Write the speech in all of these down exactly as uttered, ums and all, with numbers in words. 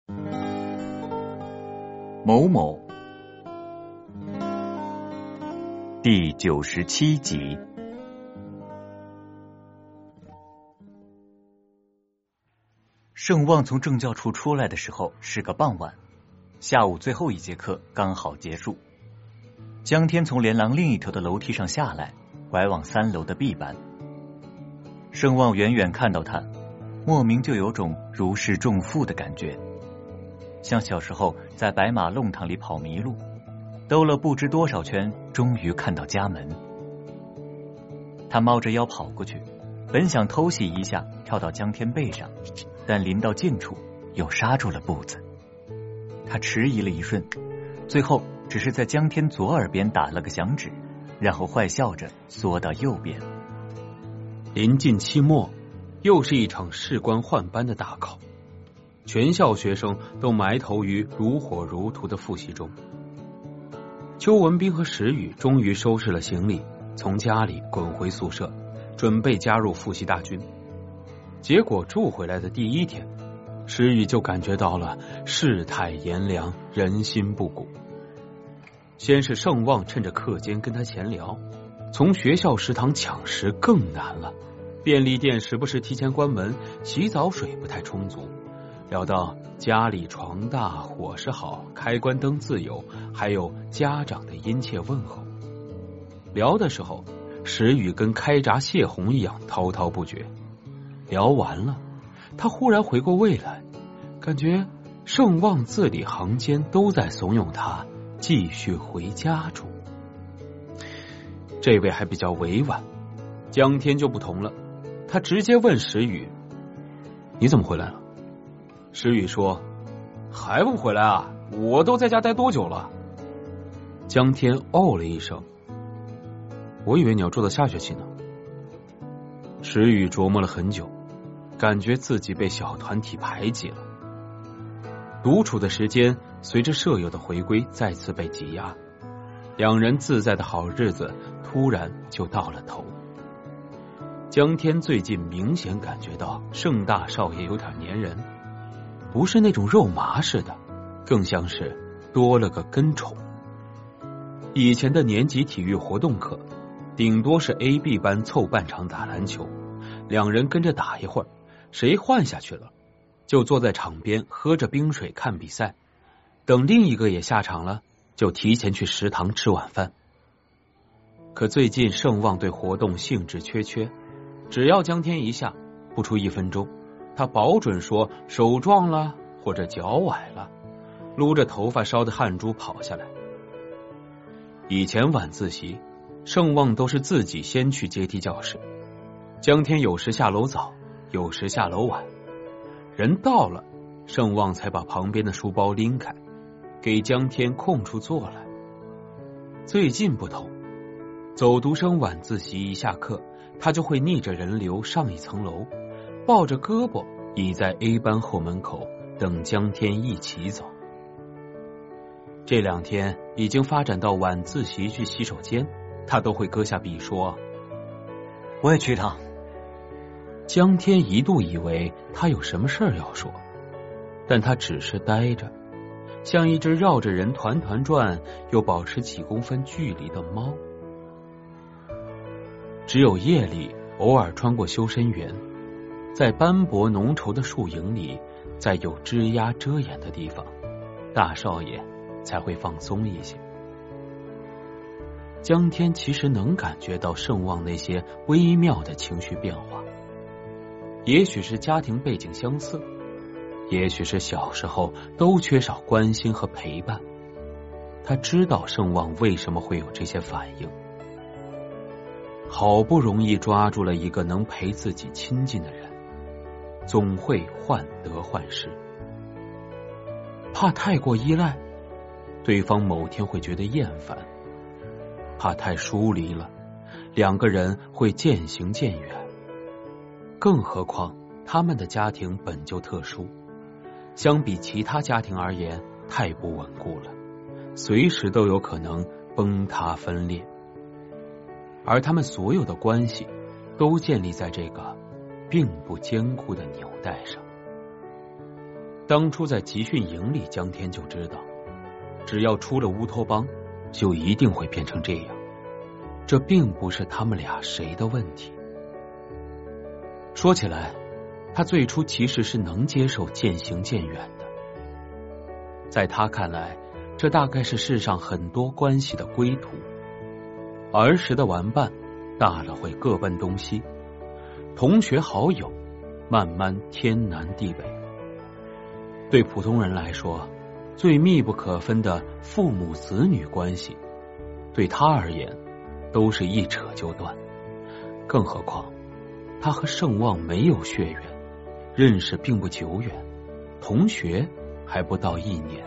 某某第九十七集。盛旺从政教处出来的时候是个傍晚，下午最后一节课刚好结束。江天从连廊另一头的楼梯上下来，拐往三楼的 B 班。盛旺远远看到他，莫名就有种如释重负的感觉，像小时候在白马弄堂里跑迷路，兜了不知多少圈，终于看到家门。他猫着腰跑过去，本想偷袭一下跳到江天背上，但临到近处又刹住了步子。他迟疑了一瞬，最后只是在江天左耳边打了个响指，然后坏笑着缩到右边。 临近期末，又是一场事关换班的大考，全校学生都埋头于如火如荼的复习中。邱文斌和石宇终于收拾了行李，从家里滚回宿舍，准备加入复习大军。结果住回来的第一天，石宇就感觉到了世态炎凉，人心不古。先是盛旺趁着课间跟他闲聊，从学校食堂抢食更难了，便利店时不时提前关门，洗澡水不太充足，聊到家里床大伙食好，开关灯自由，还有家长的殷切问候。聊的时候，石宇跟开闸泄洪一样滔滔不绝。聊完了，他忽然回过味来，感觉盛旺字里行间都在怂恿他继续回家住。这位还比较委婉，江天就不同了，他直接问石宇：你怎么回来了？石宇说：还不回来啊，我都在家待多久了？江天哦了一声：我以为你要住到下学期呢。石宇琢磨了很久，感觉自己被小团体排挤了。独处的时间随着舍友的回归再次被挤压，两人自在的好日子突然就到了头。江天最近明显感觉到盛大少爷有点粘人，不是那种肉麻似的，更像是多了个跟宠。以前的年级体育活动课，顶多是 A B 班凑半场打篮球，两人跟着打一会儿，谁换下去了，就坐在场边喝着冰水看比赛，等另一个也下场了，就提前去食堂吃晚饭。可最近盛旺对活动兴致缺缺，只要江天一下，不出一分钟，他保准说手撞了或者脚崴了，撸着头发烧的汗珠跑下来。以前晚自习，盛旺都是自己先去阶梯教室，江天有时下楼早，有时下楼晚，人到了，盛旺才把旁边的书包拎开，给江天空出坐来。最近不同，走读生晚自习一下课，他就会逆着人流上一层楼，抱着胳膊倚在 A 班后门口等江天一起走。这两天已经发展到晚自习去洗手间，他都会搁下笔说： 我也去一趟。 江天一度以为他有什么事儿要说，但他只是呆着，像一只绕着人团团转又保持几公分距离的猫。只有夜里偶尔穿过修身园，在斑驳浓稠的树影里，在有枝桠遮掩的地方，大少爷才会放松一些。江天其实能感觉到盛旺那些微妙的情绪变化，也许是家庭背景相似，也许是小时候都缺少关心和陪伴。他知道盛旺为什么会有这些反应。好不容易抓住了一个能陪自己亲近的人，总会患得患失，怕太过依赖，对方某天会觉得厌烦；怕太疏离了，两个人会渐行渐远。更何况他们的家庭本就特殊，相比其他家庭而言太不稳固了，随时都有可能崩塌分裂。而他们所有的关系都建立在这个并不坚固的纽带上。 当初在集训营里，江天就知道，只要出了乌托邦，就一定会变成这样。这并不是他们俩谁的问题。说起来，他最初其实是能接受渐行渐远的。在他看来，这大概是世上很多关系的归途。儿时的玩伴，大了会各奔东西；同学好友，慢慢天南地北。对普通人来说，最密不可分的父母子女关系，对他而言都是一扯就断。更何况他和盛旺没有血缘，认识并不久远，同学还不到一年。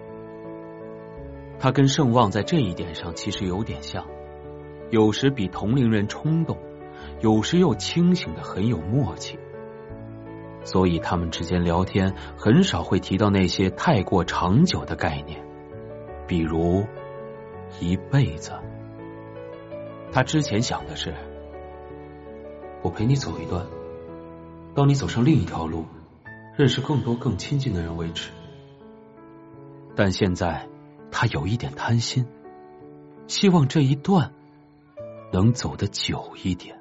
他跟盛旺在这一点上其实有点像，有时比同龄人冲动，有时又清醒的很有默契。所以他们之间聊天很少会提到那些太过长久的概念，比如一辈子。他之前想的是，我陪你走一段，当你走上另一条路，认识更多更亲近的人为止。但现在他有一点贪心，希望这一段能走得久一点。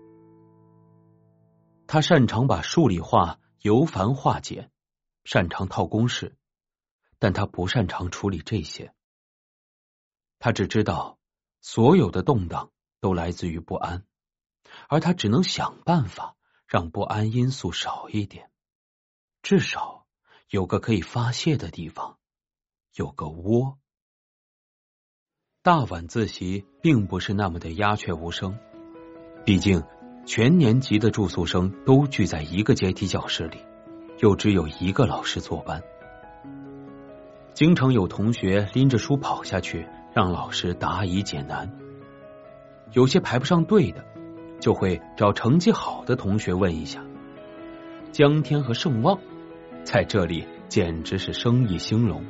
他擅长把数理化由繁化简，擅长套公式，但他不擅长处理这些。他只知道所有的动荡都来自于不安，而他只能想办法让不安因素少一点，至少有个可以发泄的地方，有个窝。大晚自习并不是那么的鸦雀无声，毕竟全年级的住宿生都聚在一个阶梯教室里，又只有一个老师坐班。经常有同学拎着书跑下去，让老师答疑解难。有些排不上队的，就会找成绩好的同学问一下。江天和盛旺在这里简直是生意兴隆。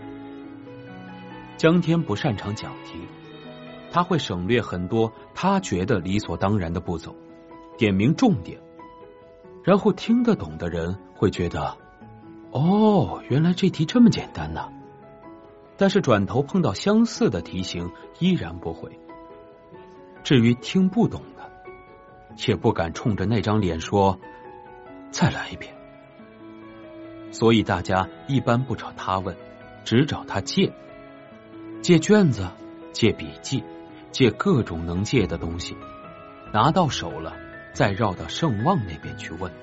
江天不擅长讲题，他会省略很多他觉得理所当然的步骤，点明重点，然后听得懂的人会觉得，哦，原来这题这么简单呢。但是转头碰到相似的题型依然不会。至于听不懂的，也不敢冲着那张脸说再来一遍。所以大家一般不找他问，只找他借。借卷子，借笔记，借各种能借的东西，拿到手了再绕到盛旺那边去问。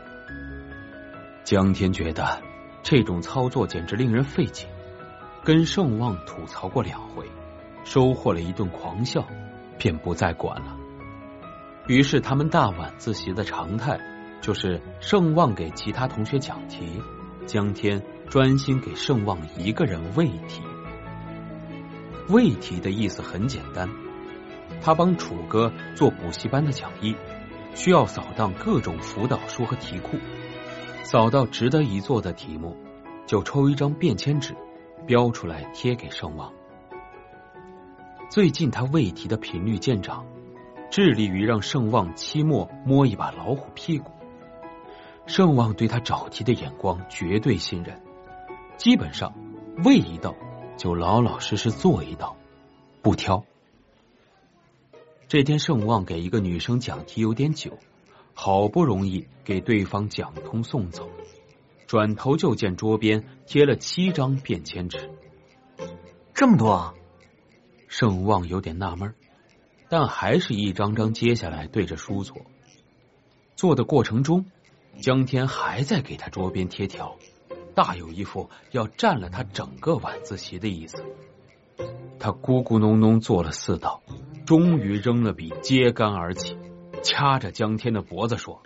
江天觉得这种操作简直令人费解，跟盛旺吐槽过两回，收获了一顿狂笑，便不再管了。于是他们大晚自习的常态就是盛旺给其他同学讲题，江天专心给盛旺一个人喂题。喂题的意思很简单，他帮楚哥做补习班的讲义，需要扫荡各种辅导书和题库，扫到值得一做的题目，就抽一张便签纸标出来贴给盛旺。最近他喂题的频率见长，致力于让盛旺期末摸一把老虎屁股。盛旺对他找题的眼光绝对信任，基本上喂一道就老老实实做一道，不挑。这天盛旺给一个女生讲题有点久，好不容易给对方讲通送走，转头就见桌边贴了七张便签纸。 这么多啊！ 盛旺有点纳闷，但还是一张张接下来对着书做。做的过程中，江天还在给他桌边贴条，大有一副要占了他整个晚自习的意思。他咕咕哝哝做了四道，终于扔了笔揭竿而起，掐着江天的脖子说，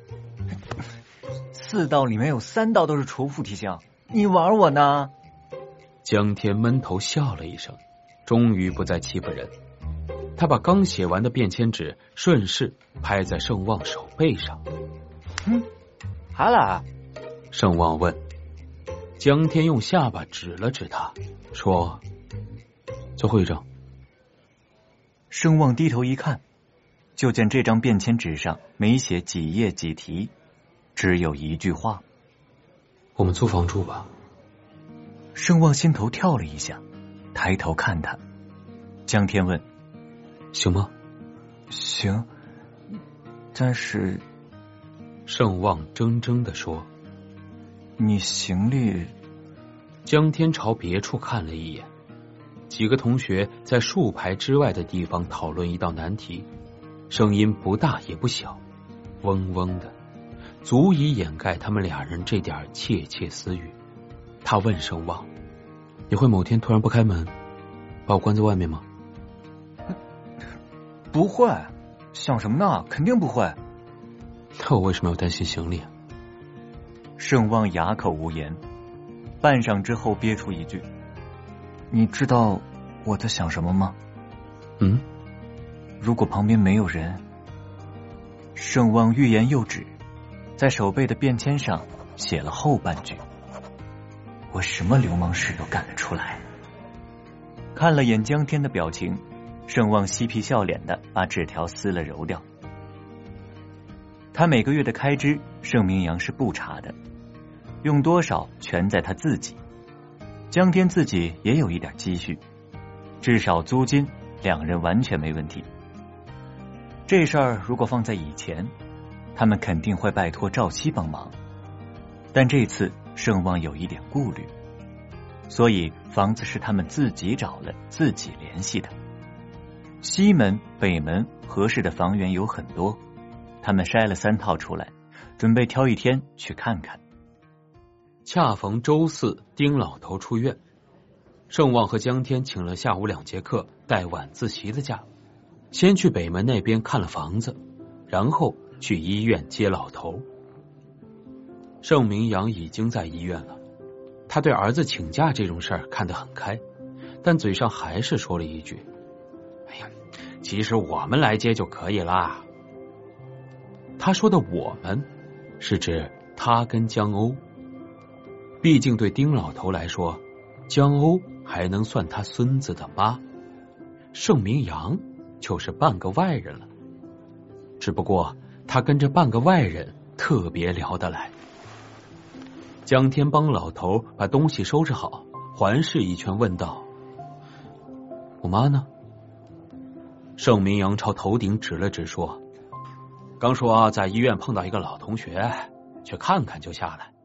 四道里面有三道都是重复题型，你玩我呢？ 江天闷头笑了一声，终于不再欺负人。他把刚写完的便签纸顺势拍在盛旺手背上。 嗯，还来？ 盛旺问。江天用下巴指了指他，说，最后一张。 盛旺低头一看，就见这张便签纸上没写几页几题，只有一句话： 我们租房住吧。 盛旺心头跳了一下，抬头看他。江天问： 行吗？ 行，但是…… 盛旺怔怔地说： 你行李…… 江天朝别处看了一眼，几个同学在数排之外的地方讨论一道难题，声音不大也不小，嗡嗡的，足以掩盖他们俩人这点窃窃私语。他问盛旺：你会某天突然不开门，把我关在外面吗？ 不会，想什么呢？肯定不会。 那我为什么要担心行李啊？ 盛旺哑口无言，半晌之后憋出一句：你知道我在想什么吗？ 嗯？ 如果旁边没有人……盛旺欲言又止，在手背的便签上写了后半句：我什么流氓事都干得出来。看了眼江天的表情，盛旺嬉皮笑脸的把纸条撕了揉掉。他每个月的开支，盛明阳是不查的，用多少全在他自己。江天自己也有一点积蓄，至少租金两人完全没问题。这事儿如果放在以前，他们肯定会拜托赵七帮忙，但这次盛旺有一点顾虑，所以房子是他们自己找了，自己联系的。西门、北门合适的房源有很多，他们筛了三套出来，准备挑一天去看看。 恰逢周四丁老头出院，盛旺和江天请了下午两节课带晚自习的假，先去北门那边看了房子，然后去医院接老头。盛明阳已经在医院了，他对儿子请假这种事儿看得很开，但嘴上还是说了一句：哎呀，其实我们来接就可以啦。他说的我们是指他跟江欧，毕竟对丁老头来说，江欧还能算他孙子的妈，盛明阳就是半个外人了。只不过他跟这半个外人特别聊得来。江天帮老头把东西收拾好，环视一圈问道：我妈呢？盛明阳朝头顶指了指说：刚说在医院碰到一个老同学，去看看就下来。